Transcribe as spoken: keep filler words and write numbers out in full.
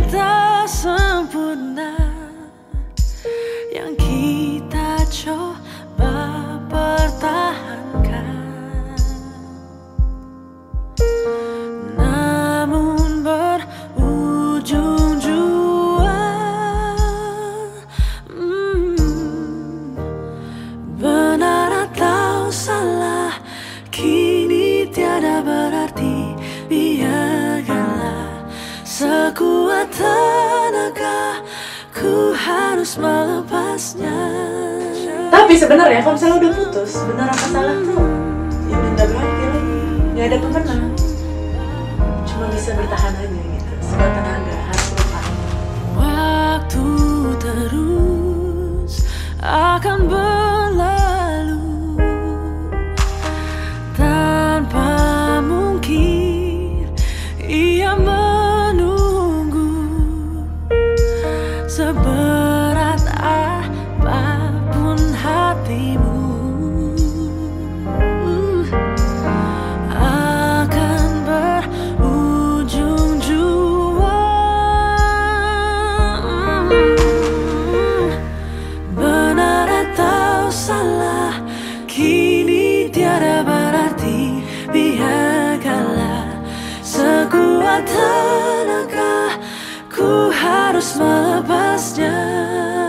tak sempurna yang kita coba pertahankan, namun berujung jua. hmm, Benar atau salah kini tiada berarti. Biarkanlah sekuat tenaga ku harus melepasnya. Tapi sebenarnya kalau misalnya udah putus, benar apa salah tuh ya udah nggak berarti lagi, nggak ada pemenang, cuma bisa bertahan aja gitu. Sekuat tenaga harus lepas. Waktu terus akan berlalu tanpa mungkin ia menunggu. Seberat apapun hatimu akan berujung jua. Benar atau salah kini tiada berarti. Biarkanlah sekuat tenaga ku harus melepasnya.